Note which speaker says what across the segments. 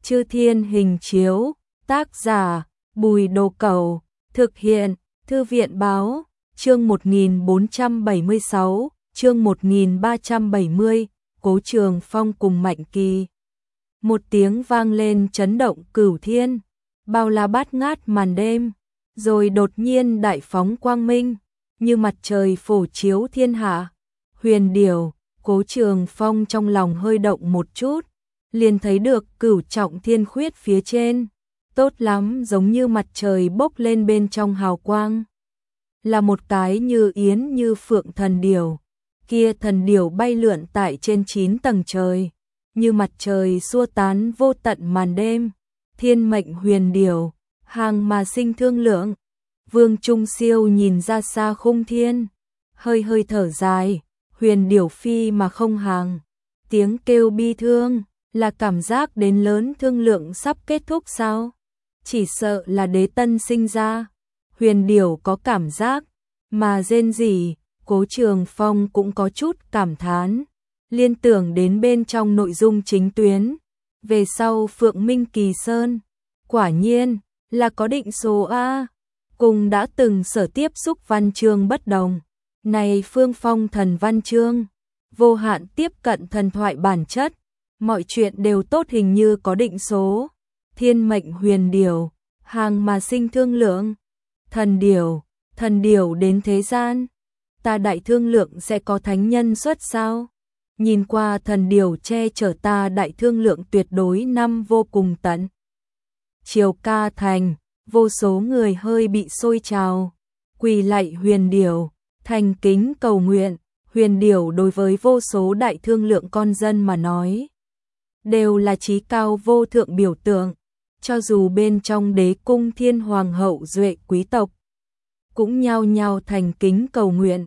Speaker 1: Chư Thiên Hình Chiếu, tác giả Bùi Đồ Cẩu, thực hiện Thư viện Báo, chương 1476, chương 1370, Cố Trường Phong cùng Mạnh Kỳ. Một tiếng vang lên chấn động cửu thiên, bao la bát ngát màn đêm, rồi đột nhiên đại phóng quang minh, như mặt trời phổ chiếu thiên hạ. Huyền Điểu, Cố Trường Phong trong lòng hơi động một chút, liền thấy được cửu trọng thiên khuyết phía trên, tốt lắm, giống như mặt trời bốc lên bên trong hào quang. Là một cái như yến như phượng thần điểu, kia thần điểu bay lượn tại trên 9 tầng trời, như mặt trời xua tán vô tận màn đêm. Thiên mệnh huyền điểu, hàng mà sinh thương lượng. Vương Trung Siêu nhìn ra xa khung thiên, hơi hơi thở dài, huyền điểu phi mà không hàng. Tiếng kêu bi thương, là cảm giác đến lớn thương lượng sắp kết thúc sao? Chỉ sợ là đế tân sinh ra. Huyền điểu có cảm giác, mà rên rỉ. Cố Trường Phong cũng có chút cảm thán, liên tưởng đến bên trong nội dung chính tuyến. Về sau Phượng Minh Kỳ Sơn, quả nhiên là có định số A, cùng đã từng sở tiếp xúc văn chương bất đồng. Này Phương Phong thần văn chương, vô hạn tiếp cận thần thoại bản chất, mọi chuyện đều tốt, hình như có định số. Thiên mệnh huyền điểu, hàng mà sinh thương lượng. Thần điểu đến thế gian, ta đại thương lượng sẽ có thánh nhân xuất sao? Nhìn qua thần điểu che chở ta đại thương lượng tuyệt đối năm vô cùng tận. Triều Ca thành, vô số người hơi bị sôi trào, quỳ lạy huyền điểu, thành kính cầu nguyện. Huyền điểu đối với vô số đại thương lượng con dân mà nói, đều là trí cao vô thượng biểu tượng, cho dù bên trong đế cung thiên hoàng hậu duệ quý tộc, cũng nhao nhao thành kính cầu nguyện.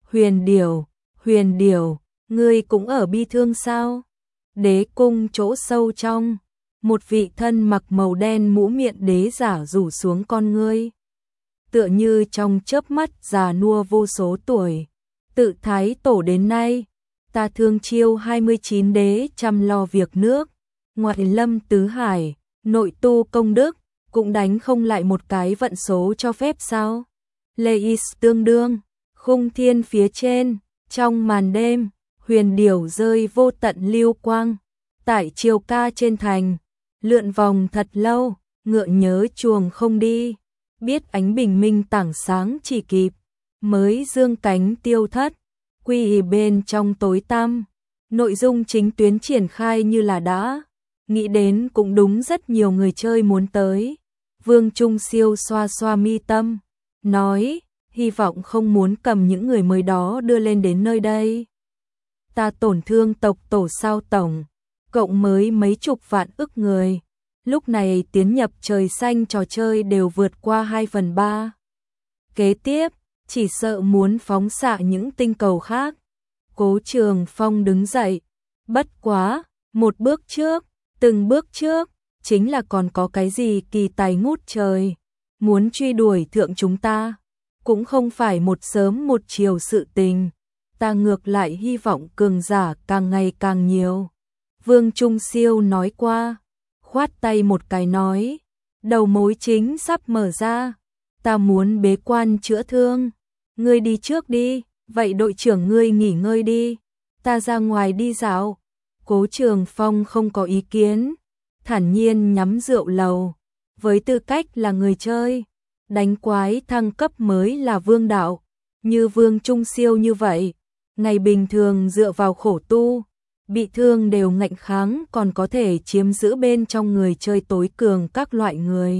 Speaker 1: Huyền điểu, ngươi cũng ở bi thương sao? Đế cung chỗ sâu trong, một vị thân mặc màu đen mũ miệng đế giả rủ xuống con ngươi, tựa như trong chớp mắt già nua vô số tuổi. Tự Thái Tổ đến nay, ta thương chiêu 29 đế chăm lo việc nước, ngoại lâm tứ hải, nội tu công đức, cũng đánh không lại một cái vận số cho phép sao? Leis tương đương, khung thiên phía trên, trong màn đêm, huyền điểu rơi vô tận lưu quang, tại Triều Ca trên thành, lượn vòng thật lâu, ngựa nhớ chuồng không đi, biết ánh bình minh tảng sáng chỉ kịp, mới dương cánh tiêu thất, quy bên trong tối tăm. Nội dung chính tuyến triển khai như là đã nghĩ đến, cũng đúng, rất nhiều người chơi muốn tới. Vương Trung Siêu xoa xoa mi tâm, nói, hy vọng không muốn cầm những người mới đó đưa lên đến nơi đây. Ta tổn thương tộc tổ sao tổng, cộng mới mấy chục vạn ức người. Lúc này tiến nhập trời xanh trò chơi đều vượt qua 2/3. Kế tiếp, chỉ sợ muốn phóng xạ những tinh cầu khác. Cố Trường Phong đứng dậy, bất quá, một bước trước, từng bước trước, chính là còn có cái gì kỳ tài ngút trời, muốn truy đuổi thượng chúng ta, cũng không phải một sớm một chiều sự tình, ta ngược lại hy vọng cường giả càng ngày càng nhiều. Vương Trung Siêu nói qua, khoát tay một cái nói, đầu mối chính sắp mở ra, ta muốn bế quan chữa thương, ngươi đi trước đi, vậy đội trưởng ngươi nghỉ ngơi đi, ta ra ngoài đi dạo. Cố Trường Phong không có ý kiến, thản nhiên nhắm rượu lầu, với tư cách là người chơi, đánh quái thăng cấp mới là vương đạo, như Vương Trung Siêu như vậy, ngày bình thường dựa vào khổ tu, bị thương đều ngạnh kháng, còn có thể chiếm giữ bên trong người chơi tối cường các loại người.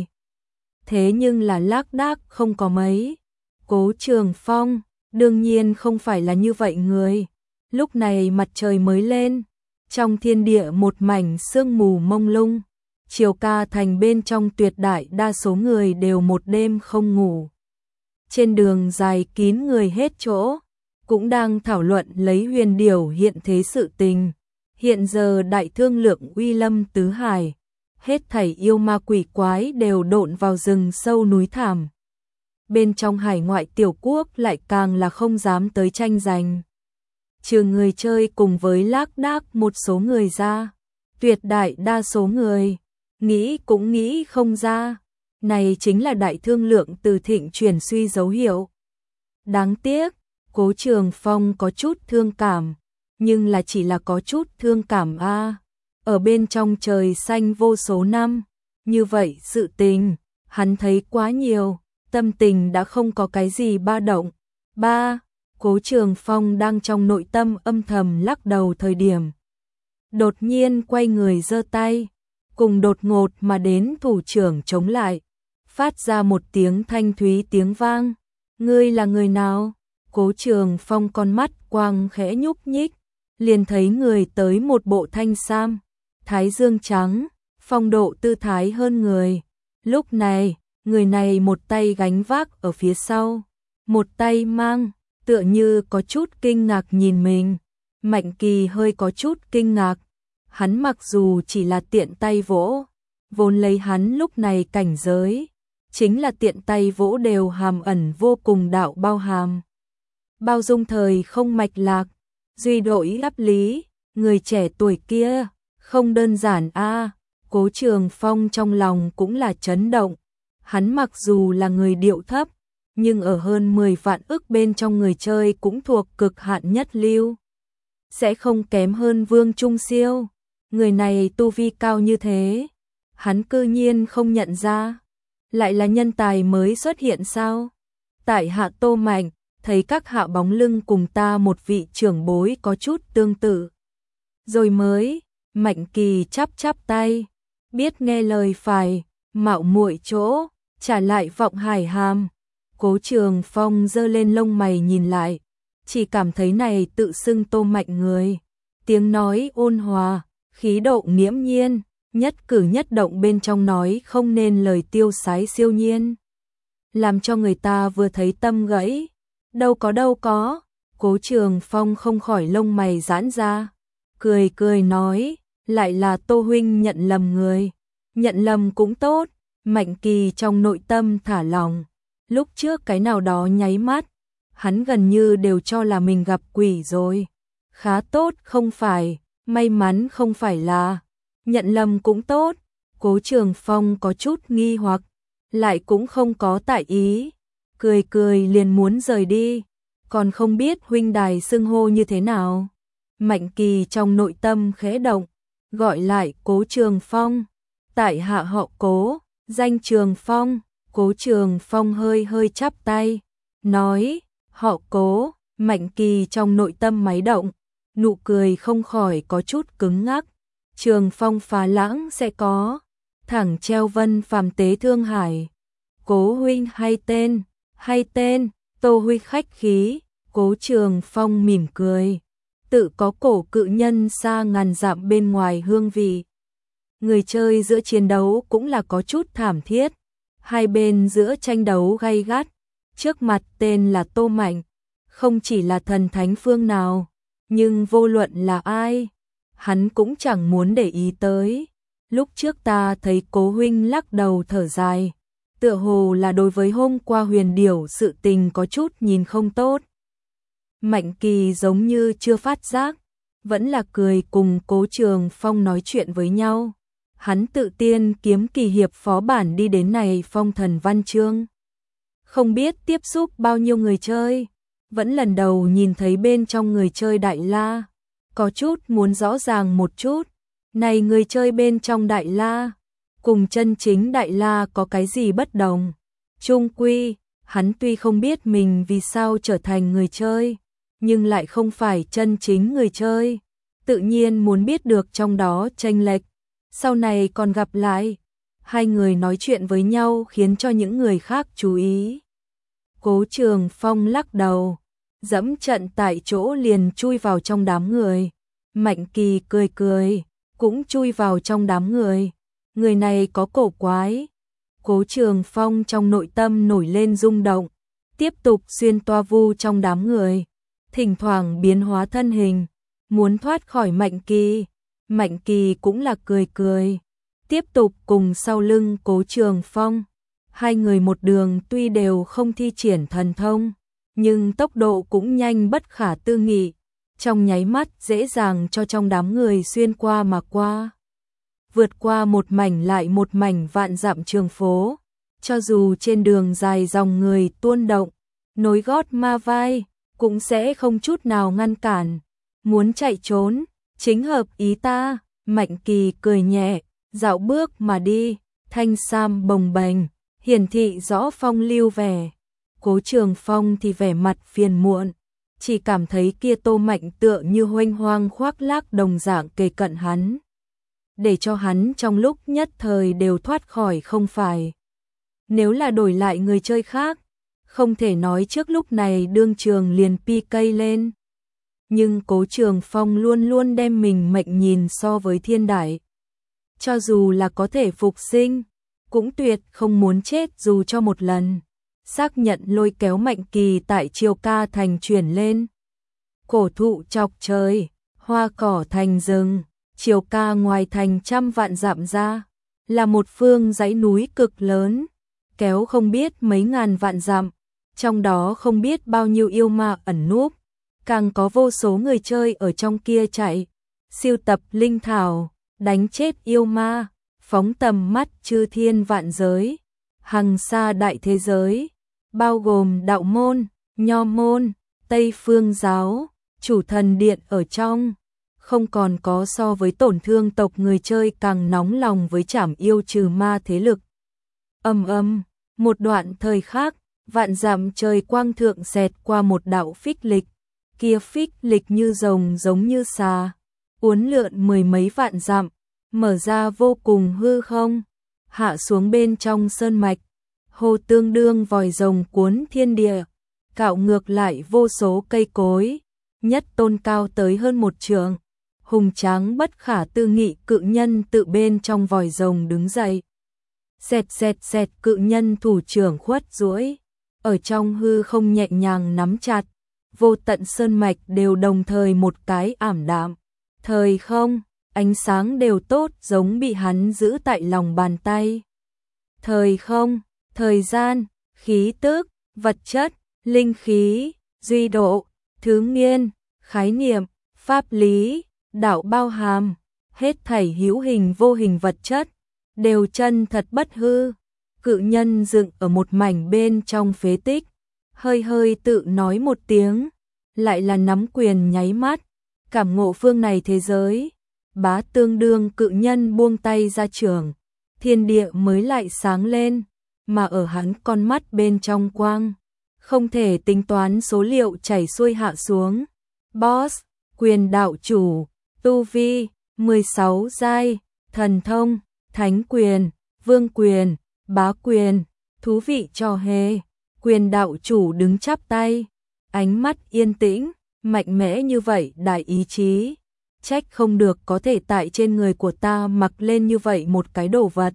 Speaker 1: Thế nhưng là lác đác không có mấy. Cố Trường Phong, đương nhiên không phải là như vậy người. Lúc này mặt trời mới lên, trong thiên địa một mảnh sương mù mông lung, Triều Ca thành bên trong tuyệt đại đa số người đều một đêm không ngủ. Trên đường dài kín người hết chỗ, cũng đang thảo luận lấy huyền điểu hiện thế sự tình. Hiện giờ đại thương lượng uy lâm tứ hải, hết thảy yêu ma quỷ quái đều độn vào rừng sâu núi thảm. Bên trong hải ngoại tiểu quốc lại càng là không dám tới tranh giành. Trừ người chơi cùng với lác đác một số người ra, tuyệt đại đa số người nghĩ cũng nghĩ không ra. Này chính là đại thương lượng từ thịnh chuyển suy dấu hiệu. Đáng tiếc, Cố Trường Phong có chút thương cảm, nhưng là chỉ là có chút thương cảm a. Ở bên trong trời xanh vô số năm, như vậy sự tình, hắn thấy quá nhiều, tâm tình đã không có cái gì ba động. Cố Trường Phong đang trong nội tâm âm thầm lắc đầu thời điểm. Đột nhiên quay người giơ tay, cùng đột ngột mà đến thủ trưởng chống lại, phát ra một tiếng thanh thúy tiếng vang. Ngươi là người nào? Cố Trường Phong con mắt quang khẽ nhúc nhích, liền thấy người tới một bộ thanh sam, thái dương trắng, phong độ tư thái hơn người. Lúc này, người này một tay gánh vác ở phía sau, một tay mang, tựa như có chút kinh ngạc nhìn mình. Mạnh Kỳ hơi có chút kinh ngạc, hắn mặc dù chỉ là tiện tay vỗ, vốn lấy hắn lúc này cảnh giới, chính là tiện tay vỗ đều hàm ẩn vô cùng đạo bao hàm. Bao dung thời không mạch lạc, duy đổi áp lý, người trẻ tuổi kia, không đơn giản a. Cố Trường Phong trong lòng cũng là chấn động, hắn mặc dù là người điệu thấp, nhưng ở hơn 10 vạn ức bên trong người chơi cũng thuộc cực hạn nhất lưu. Sẽ không kém hơn Vương Trung Siêu, người này tu vi cao như thế, hắn cư nhiên không nhận ra. Lại là nhân tài mới xuất hiện sao? Tại hạ Tô Mạnh, thấy các hạ bóng lưng cùng ta một vị trưởng bối có chút tương tự. Rồi mới, Mạnh Kỳ chắp tay, biết nghe lời phải, mạo muội chỗ, trả lại vọng hải hàm. Cố Trường Phong giơ lên lông mày nhìn lại, chỉ cảm thấy này tự xưng Tô Mạnh người. Tiếng nói ôn hòa, khí độ nghiễm nhiên, nhất cử nhất động bên trong nói không nên lời tiêu sái siêu nhiên, làm cho người ta vừa thấy tâm gãy. Đâu có, Cố Trường Phong không khỏi lông mày giãn ra, cười nói, lại là Tô huynh nhận lầm người. Nhận lầm cũng tốt. Mạnh Kỳ trong nội tâm thả lòng, lúc trước cái nào đó nháy mắt, hắn gần như đều cho là mình gặp quỷ rồi. Khá tốt không phải, may mắn không phải là, nhận lầm cũng tốt. Cố Trường Phong có chút nghi hoặc, lại cũng không có tại ý, cười liền muốn rời đi, còn không biết huynh đài xưng hô như thế nào. Mạnh Kỳ trong nội tâm khẽ động, gọi lại Cố Trường Phong, tại hạ họ Cố, danh Trường Phong. Cố Trường Phong hơi chắp tay, nói, họ Cố. Mạnh Kỳ trong nội tâm máy động, nụ cười không khỏi có chút cứng ngắc. Trường Phong phá lãng sẽ có, thẳng treo vân phàm tế Thương Hải. Cố huynh hay tên, Tô huynh khách khí. Cố Trường Phong mỉm cười, tự có cổ cự nhân xa ngàn dặm bên ngoài hương vị. Người chơi giữa chiến đấu cũng là có chút thảm thiết, hai bên giữa tranh đấu gay gắt, trước mặt tên là Tô Mạnh, không chỉ là thần thánh phương nào, nhưng vô luận là ai, hắn cũng chẳng muốn để ý tới. Lúc trước ta thấy Cố huynh lắc đầu thở dài, tựa hồ là đối với hôm qua Huyền Điểu sự tình có chút nhìn không tốt. Mạnh Kỳ giống như chưa phát giác, vẫn là cười cùng Cố Trường Phong nói chuyện với nhau. Hắn tự tiên kiếm kỳ hiệp phó bản đi đến này phong thần văn chương. Không biết tiếp xúc bao nhiêu người chơi, vẫn lần đầu nhìn thấy bên trong người chơi Đại La, có chút muốn rõ ràng một chút. Này người chơi bên trong Đại La, cùng chân chính Đại La có cái gì bất đồng? Chung quy, hắn tuy không biết mình vì sao trở thành người chơi, nhưng lại không phải chân chính người chơi, tự nhiên muốn biết được trong đó chênh lệch. Sau này còn gặp lại, hai người nói chuyện với nhau khiến cho những người khác chú ý. Cố Trường Phong lắc đầu, dẫm trận tại chỗ liền chui vào trong đám người. Mạnh Kỳ cười, cũng chui vào trong đám người. Người này có cổ quái. Cố Trường Phong trong nội tâm nổi lên rung động, tiếp tục xuyên toa vu trong đám người, thỉnh thoảng biến hóa thân hình, muốn thoát khỏi Mạnh Kỳ. Mạnh Kỳ cũng là cười, tiếp tục cùng sau lưng Cố Trường Phong. Hai người một đường tuy đều không thi triển thần thông, nhưng tốc độ cũng nhanh bất khả tư nghị, trong nháy mắt dễ dàng cho trong đám người xuyên qua mà qua. vượt qua một mảnh lại một mảnh vạn dặm trường phố. Cho dù trên đường dài dòng người tuôn động, nối gót ma vai, cũng sẽ không chút nào ngăn cản. Muốn chạy trốn, chính hợp ý ta. Mạnh Kỳ cười nhẹ, dạo bước mà đi, thanh sam bồng bềnh, hiển thị rõ phong lưu vẻ. Cố Trường Phong thì vẻ mặt phiền muộn, chỉ cảm thấy kia Tô Mạnh tựa như huênh hoang khoác lác đồng dạng kề cận hắn, để cho hắn trong lúc nhất thời đều thoát khỏi không phải. Nếu là đổi lại người chơi khác, không thể nói trước lúc này đương trường liền PK lên. Nhưng Cố Trường Phong luôn luôn đem mình mệnh nhìn so với thiên đại. Cho dù là có thể phục sinh, cũng tuyệt không muốn chết dù cho một lần. Xác nhận lôi kéo Mạnh Kỳ tại Triều Ca thành chuyển lên. Cổ thụ chọc trời, hoa cỏ thành rừng, Triều Ca ngoài thành trăm vạn dặm ra, là một phương dãy núi cực lớn, kéo không biết mấy ngàn vạn dặm, trong đó không biết bao nhiêu yêu ma ẩn núp, càng có vô số người chơi ở trong kia chạy, siêu tập linh thảo, đánh chết yêu ma, phóng tầm mắt chư thiên vạn giới, hằng sa đại thế giới, bao gồm đạo môn, nho môn, Tây Phương giáo, chủ thần điện ở trong, không còn có so với tổn thương tộc người chơi càng nóng lòng với trảm yêu trừ ma thế lực. Một đoạn thời khác, vạn dặm trời quang thượng xẹt qua một đạo phích lịch, kia phích lịch như rồng giống như xà, uốn lượn mười mấy vạn dặm, mở ra vô cùng hư không, hạ xuống bên trong sơn mạch, hồ tương đương vòi rồng cuốn thiên địa, cạo ngược lại vô số cây cối, nhất tôn cao tới hơn một trượng, hùng tráng bất khả tư nghị cự nhân tự bên trong vòi rồng đứng dậy. Xẹt xẹt xẹt, cự nhân thủ trưởng khuất duỗi, ở trong hư không nhẹ nhàng nắm chặt, vô tận sơn mạch đều đồng thời một cái ảm đạm. Thời không, ánh sáng đều tốt giống bị hắn giữ tại lòng bàn tay. Thời không, thời gian, khí tức, vật chất, linh khí, duy độ, thứ nghiên, khái niệm, pháp lý, đạo bao hàm, hết thảy hữu hình vô hình vật chất, đều chân thật bất hư. Cự nhân dựng ở một mảnh bên trong phế tích, hơi hơi tự nói một tiếng, lại là nắm quyền nháy mắt, cảm ngộ phương này thế giới. Bá tương đương cự nhân buông tay ra trường, thiên địa mới lại sáng lên, mà ở hắn con mắt bên trong quang, không thể tính toán số liệu chảy xuôi hạ xuống. Boss, quyền đạo chủ, tu vi, 16 giai, thần thông, thánh quyền, vương quyền, bá quyền, thú vị trò hề. Quyền đạo chủ đứng chắp tay, ánh mắt yên tĩnh, mạnh mẽ như vậy đại ý chí. Trách không được có thể tại trên người của ta mặc lên như vậy một cái đồ vật.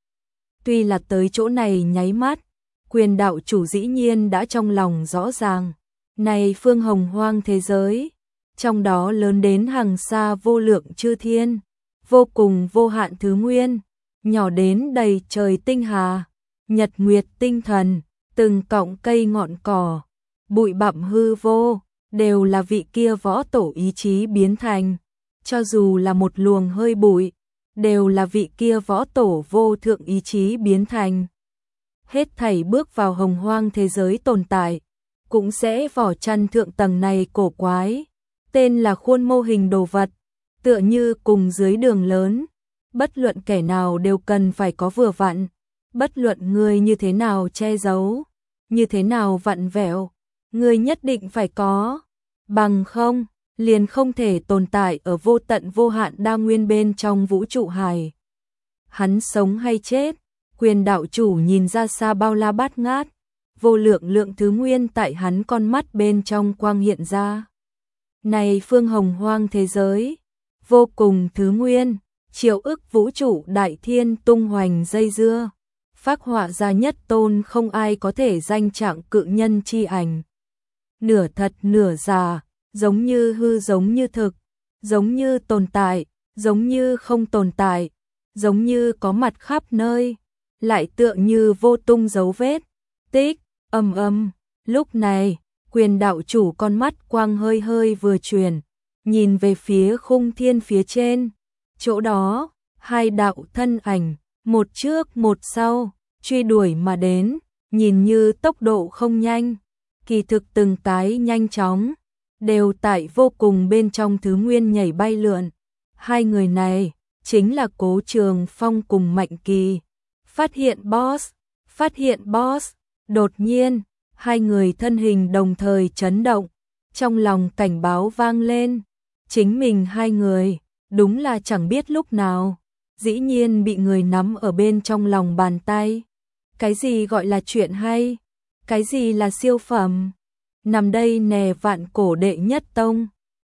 Speaker 1: Tuy là tới chỗ này nháy mắt, quyền đạo chủ dĩ nhiên đã trong lòng rõ ràng. Này phương hồng hoang thế giới, trong đó lớn đến hàng xa vô lượng chư thiên, vô cùng vô hạn thứ nguyên, nhỏ đến đầy trời tinh hà, nhật nguyệt tinh thần, từng cọng cây ngọn cỏ, bụi bặm hư vô, đều là vị kia võ tổ ý chí biến thành. Cho dù là một luồng hơi bụi, đều là vị kia võ tổ vô thượng ý chí biến thành. Hết thảy bước vào hồng hoang thế giới tồn tại, cũng sẽ vỏ chăn thượng tầng này cổ quái, tên là khuôn mô hình đồ vật, tựa như cùng dưới đường lớn, bất luận kẻ nào đều cần phải có vừa vặn, bất luận người như thế nào che giấu, như thế nào vặn vẹo, người nhất định phải có, bằng không liền không thể tồn tại ở vô tận vô hạn đa nguyên bên trong vũ trụ hải. Hắn sống hay chết, quyền đạo chủ nhìn ra xa bao la bát ngát, vô lượng lượng thứ nguyên tại hắn con mắt bên trong quang hiện ra. Này phương hồng hoang thế giới, vô cùng thứ nguyên, triệu ức vũ trụ đại thiên tung hoành dây dưa, phác họa ra nhất tôn không ai có thể danh trạng cự nhân chi ảnh. Nửa thật nửa giả, giống như hư giống như thực, giống như tồn tại, giống như không tồn tại, giống như có mặt khắp nơi, lại tựa như vô tung dấu vết. Tích, lúc này, quyền đạo chủ con mắt quang hơi hơi vừa chuyển, nhìn về phía khung thiên phía trên, chỗ đó, Hai đạo thân ảnh, một trước một sau, truy đuổi mà đến, nhìn như tốc độ không nhanh, kỳ thực từng cái nhanh chóng, đều tại vô cùng bên trong thứ nguyên nhảy bay lượn. Hai người này chính là Cố Trường Phong cùng Mạnh Kỳ. Phát hiện boss, đột nhiên, hai người thân hình đồng thời chấn động, trong lòng cảnh báo vang lên, chính mình hai người, đúng là chẳng biết lúc nào, dĩ nhiên bị người nắm ở bên trong lòng bàn tay. Cái gì gọi là chuyện hay? Cái gì là siêu phẩm? Nằm đây nè vạn cổ đệ nhất tông.